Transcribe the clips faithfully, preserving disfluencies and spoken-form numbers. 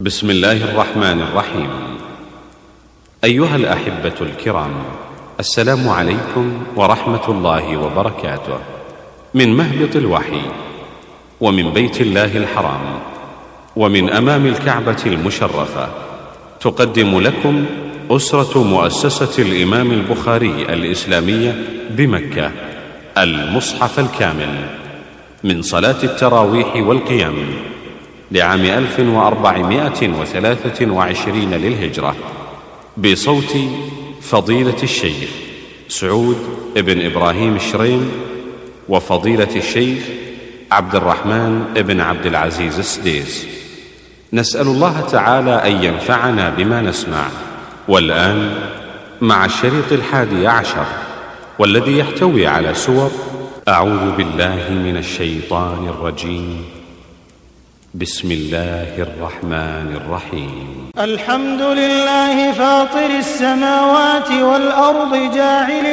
بسم الله الرحمن الرحيم. أيها الأحبة الكرام، السلام عليكم ورحمة الله وبركاته. من مهبط الوحي ومن بيت الله الحرام ومن أمام الكعبة المشرفة، تقدم لكم أسرة مؤسسة الإمام البخاري الإسلامية بمكة المصحف الكامل من صلاة التراويح والقيام لعام ألف وأربعمائة وثلاثة وعشرين للهجرة، بصوت فضيلة الشيخ سعود بن إبراهيم الشريم وفضيلة الشيخ عبد الرحمن بن عبد العزيز السديس. نسأل الله تعالى أن ينفعنا بما نسمع. والآن مع الشريط الحادي عشر، والذي يحتوي على سور أعوذ بالله من الشيطان الرجيم. بسم الله الرحمن الرحيم. الحمد لله فاطر السماوات والأرض، جاعل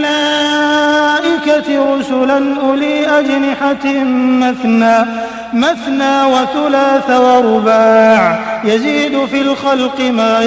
الملائكة رسلا أولي أجنحة مثنى مثنى وثلاث ورباع، يزيد في الخلق ما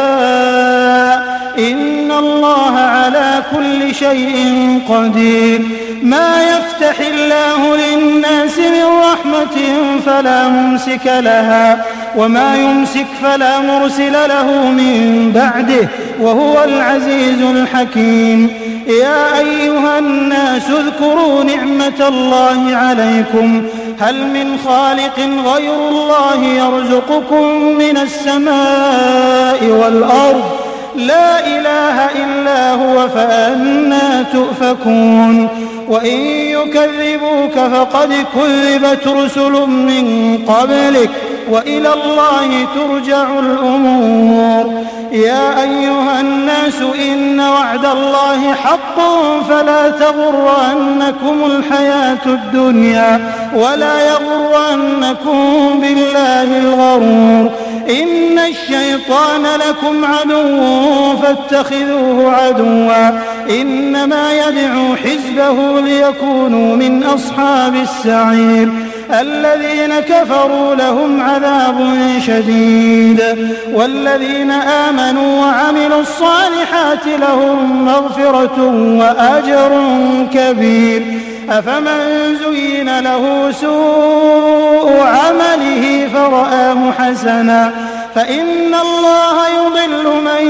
يشاء، إن الله على كل شيء قدير. ما يفتح الله للناس من رحمة فلا ممسك لها، وما يمسك فلا مرسل له من بعده، وهو العزيز الحكيم. يا أيها الناس اذكروا نعمة الله عليكم، هل من خالق غير الله يرزقكم من السماء والأرض؟ لا إله إلا هو، فأنى تؤفكون. وإن يكذبوك فقد كذبت رسل من قبلك، وإلى الله ترجع الأمور. يا أيها الناس إن وعد الله حق، فلا تغرنكم الحياة الدنيا، ولا يغرنكم بالله الغرور. إن الشيطان لكم عدو فاتخذوه عدوا، إنما يدعو حزبه ليكونوا من أصحاب السعير. الذين كفروا لهم عذاب شديد، والذين آمنوا وعملوا الصالحات لهم مغفرة وأجر كبير. أفمن زين له سوء عمله فرآه حسنا، فإن الله يضل من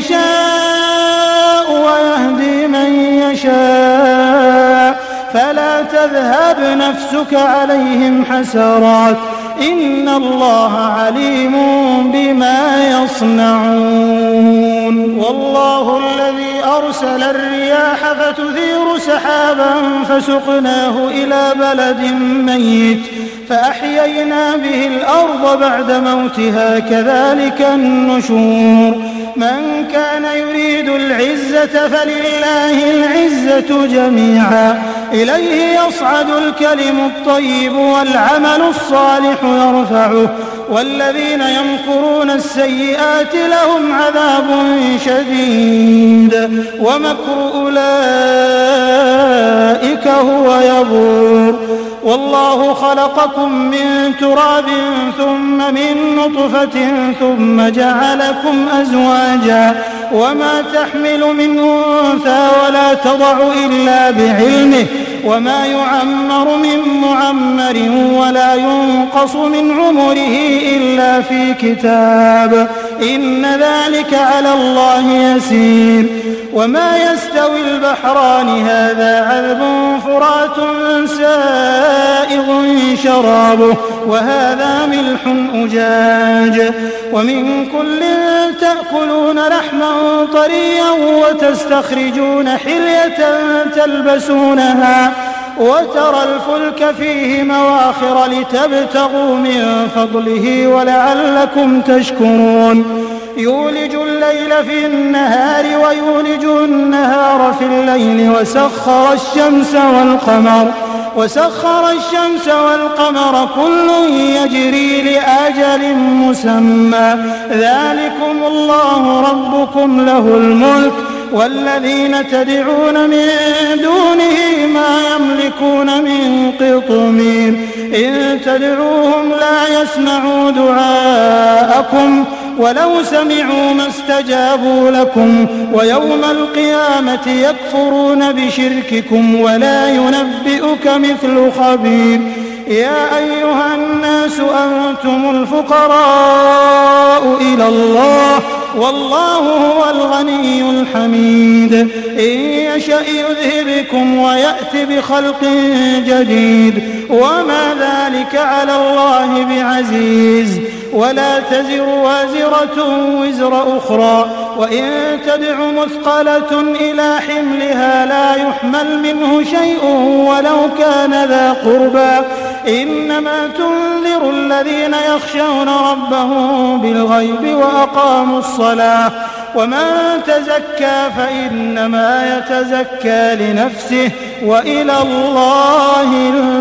يشاء ويهدي من يشاء، فلا تذهب نفسك عليهم حسرات، إن الله عليم بما يصنعون. والله الذي أرسل الرياح فتثير سحابا فسقناه إلى بلد ميت، فأحيينا به الأرض بعد موتها، كذلك النشور. من كان يريد العزة فلله العزة جميعا، إليه يصعد الكلم الطيب والعمل الصالح يرفعه، والذين يمكرون السيئات لهم عذاب شديد، ومكر أولئك هو يبور. والله خلقكم من تراب ثم من نطفة ثم جعلكم أزواجا، وما تحمل من أنثى ولا تضع إلا بعلمه، وما يعمر من معمر ولا ينقص من عمره إلا في كتاب، إن ذلك على الله يسير. وما يستوي البحران، هذا عذب فرات سائغ شرابه، وهذا ملح أجاج، ومن كل تأكلون لحما طريا وتستخرجون حلية تلبسونها، وترى الفلك فيه مواخر لتبتغوا من فضله ولعلكم تشكرون. يولج الليل في النهار ويولج النهار في الليل، وسخر الشمس والقمر وسخر الشمس والقمر كل يجري لأجل مسمى، ذلكم الله ربكم له الملك، والذين تدعون من دونه ما يملكون من قطمير إن تدعوهم لا يسمعوا دعاءكم ولو سمعوا ما استجابوا لكم ويوم القيامة يكفرون بشرككم ولا ينبئك مثل خبير يا أيها الناس أنتم الفقراء إلى الله والله هو الغني الحميد إن يشأ يذهبكم ويأت بخلق جديد وما ذلك على الله بعزيز ولا تزر وازرة وزر أخرى وإن تدع مثقلة إلى حملها لا يحمل منه شيء ولو كان ذا قربى إنما تنذر الذين يخشون ربهم بالغيب وأقاموا الصلاة ومن تزكى فإنما يتزكى لنفسه وإلى الله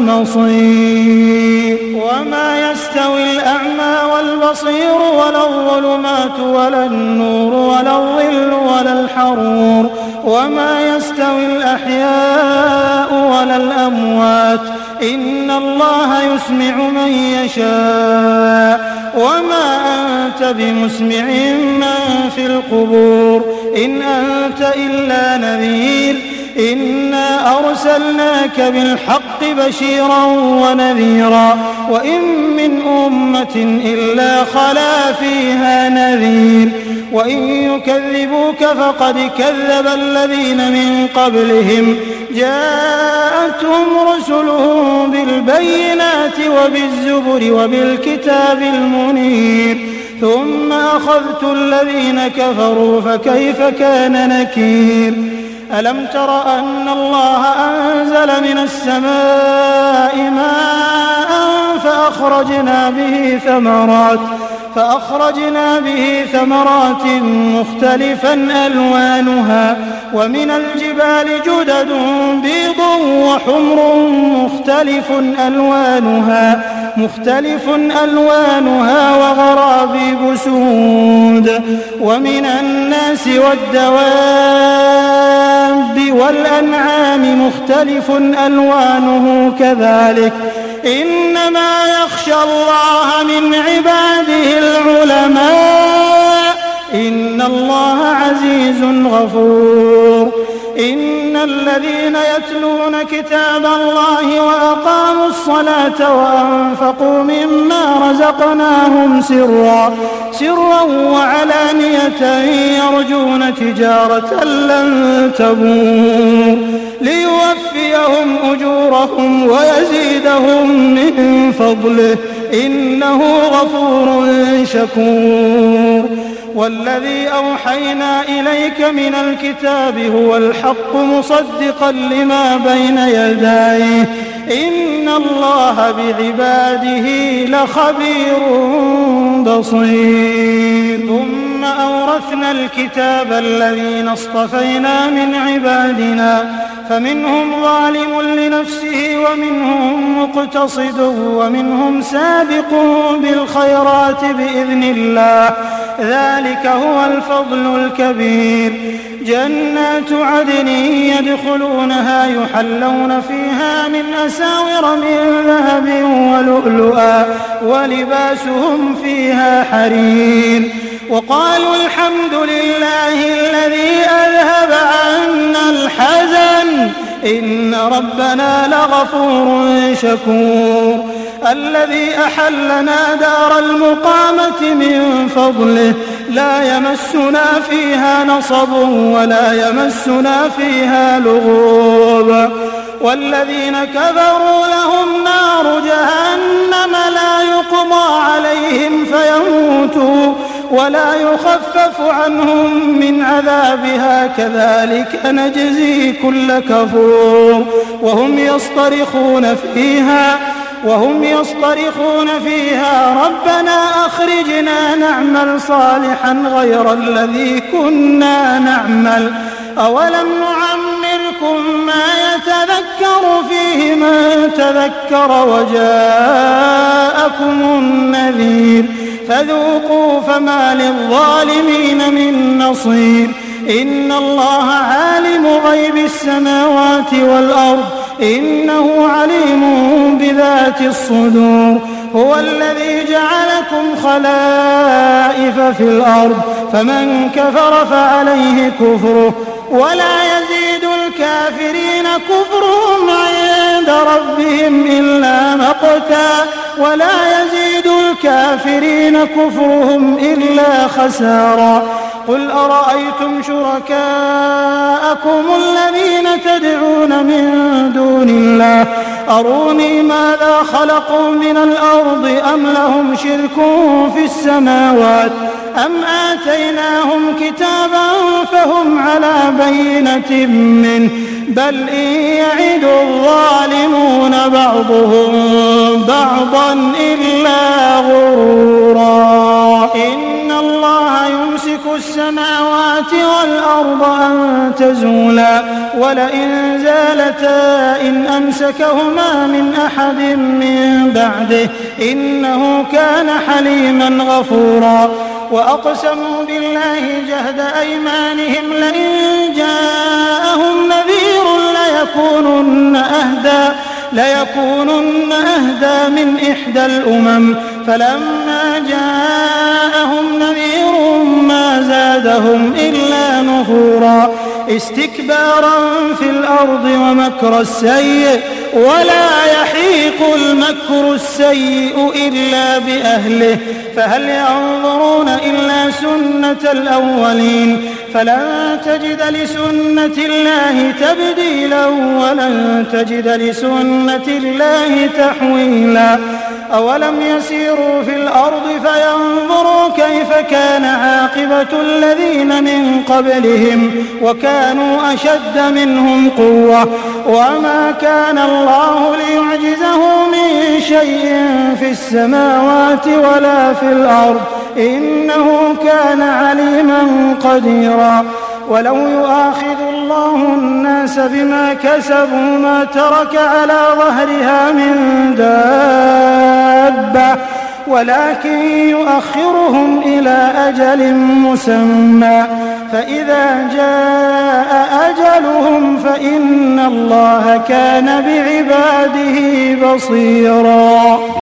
المصير وما يستوي الأعمى والبصير ولا الظلمات ولا النور ولا الظل ولا الحرور وما يستوي الأحياء ولا الأموات إن الله يسمع من يشاء وما أنت بمسمع من في القبور إن أنت إلا نذير إنا أرسلناك بالحق بشيرا ونذيرا وإن من أمة إلا خلا فيها نذير وإن يكذبوك فقد كذب الذين من قبلهم جاءتهم رسلهم بالبينات وبالزبر وبالكتاب المنير ثم أخذت الذين كفروا فكيف كان نكير ألم تر أن الله أنزل من السماء ماء فأخرجنا به ثمرات فأخرجنا به ثمرات مختلفا ألوانها ومن الجبال جدد بيض وحمر مختلف ألوانها مختلف ألوانها وغرابيب سود ومن الناس والدواب والأنعام مختلف ألوانه كذلك إنما يخشى الله من عباده العلماء إن الله عزيز غفور إن الذين يتلون كتاب الله وأقاموا الصلاة وأنفقوا مما رزقناهم سرا سرا وعلانية يرجون تجارة لن تبور ليوفيهم أجورهم ويزيدهم من فضله إنه غفور شكور والذي أوحينا إليك من الكتاب هو الحق مصدقا لما بين يديه إن الله بعباده لخبير بصير ثم أورثنا الكتاب الذين اصطفينا من عبادنا فمنهم ظالم لنفسه ومنهم مقتصد ومنهم سابق بالخيرات بإذن الله ذلك هو الفضل الكبير جنات عدن يدخلونها يحلون فيها من أساور من ذهب ولؤلؤا ولباسهم فيها حرير وقالوا الحمد لله الذي أذهب عنا الحزن إن ربنا لغفور شكور الذي أحلنا دار المقامة من فضله لا يمسنا فيها نصب ولا يمسنا فيها لغوب والذين كفروا لهم نار جهنم لا يقضى عليهم فيموتوا ولا يخفف عنهم من عذابها كذلك نجزي كل كفور وهم يصطرخون فيها وهم يصطرخون فيها ربنا أخرجنا نعمل صالحا غير الذي كنا نعمل أولم نعمركم ما يتذكر فيه من تذكر وجاءكم النذير فذوقوا فما للظالمين من نصير إن الله عالم غيب السماوات والأرض إنه عليم بذات الصدور هو الذي جعلكم خلائف في الأرض فمن كفر فعليه كفره ولا يزيد الكافرين كفرهم عند ربهم إلا مقتا ولا يزيد الكافرين كفرهم إلا خسارا قل أرأيتم شركاءكم الذين تدعون من دون الله أروني ماذا خلقوا من الأرض أم لهم شرك في السماوات أم آتيناهم كتابا فهم على بينة منه بل إن يعد الظالمون بعضهم بعضا إلا غرورا إن الله يمسك السماوات والأرض أن تزولا ولئن زالتا إن أمسكهما من أحد من بعده إنه كان حليما غفورا وأقسموا بالله جهد أيمانهم لئن جاءهم نذير ليكونن أهدى ليكونن أهدى من إحدى الأمم فلما جاءهم نذير ما زادهم إلا نفورا استكبارا في الأرض ومكر السيء ولا يحيق المكر السيء إلا بأهله فهل ينظرون إلا سنة الأولين فلن تجد لسنة الله تبديلا ولن تجد لسنة الله تحويلا أولم يسيروا في الأرض فينظروا كيف كان عاقبة الذين من قبلهم وكانوا أشد منهم قوة وما كان الله ليعجزه من شيء في السماوات ولا في الأرض إنه كان عليما قديرا ولو يؤاخذ الله الناس بما كسبوا ما ترك على ظهرها من دابة ولكن يؤخرهم إلى أجل مسمى فإذا جاء أجلهم فإن الله كان بعباده بصيرا.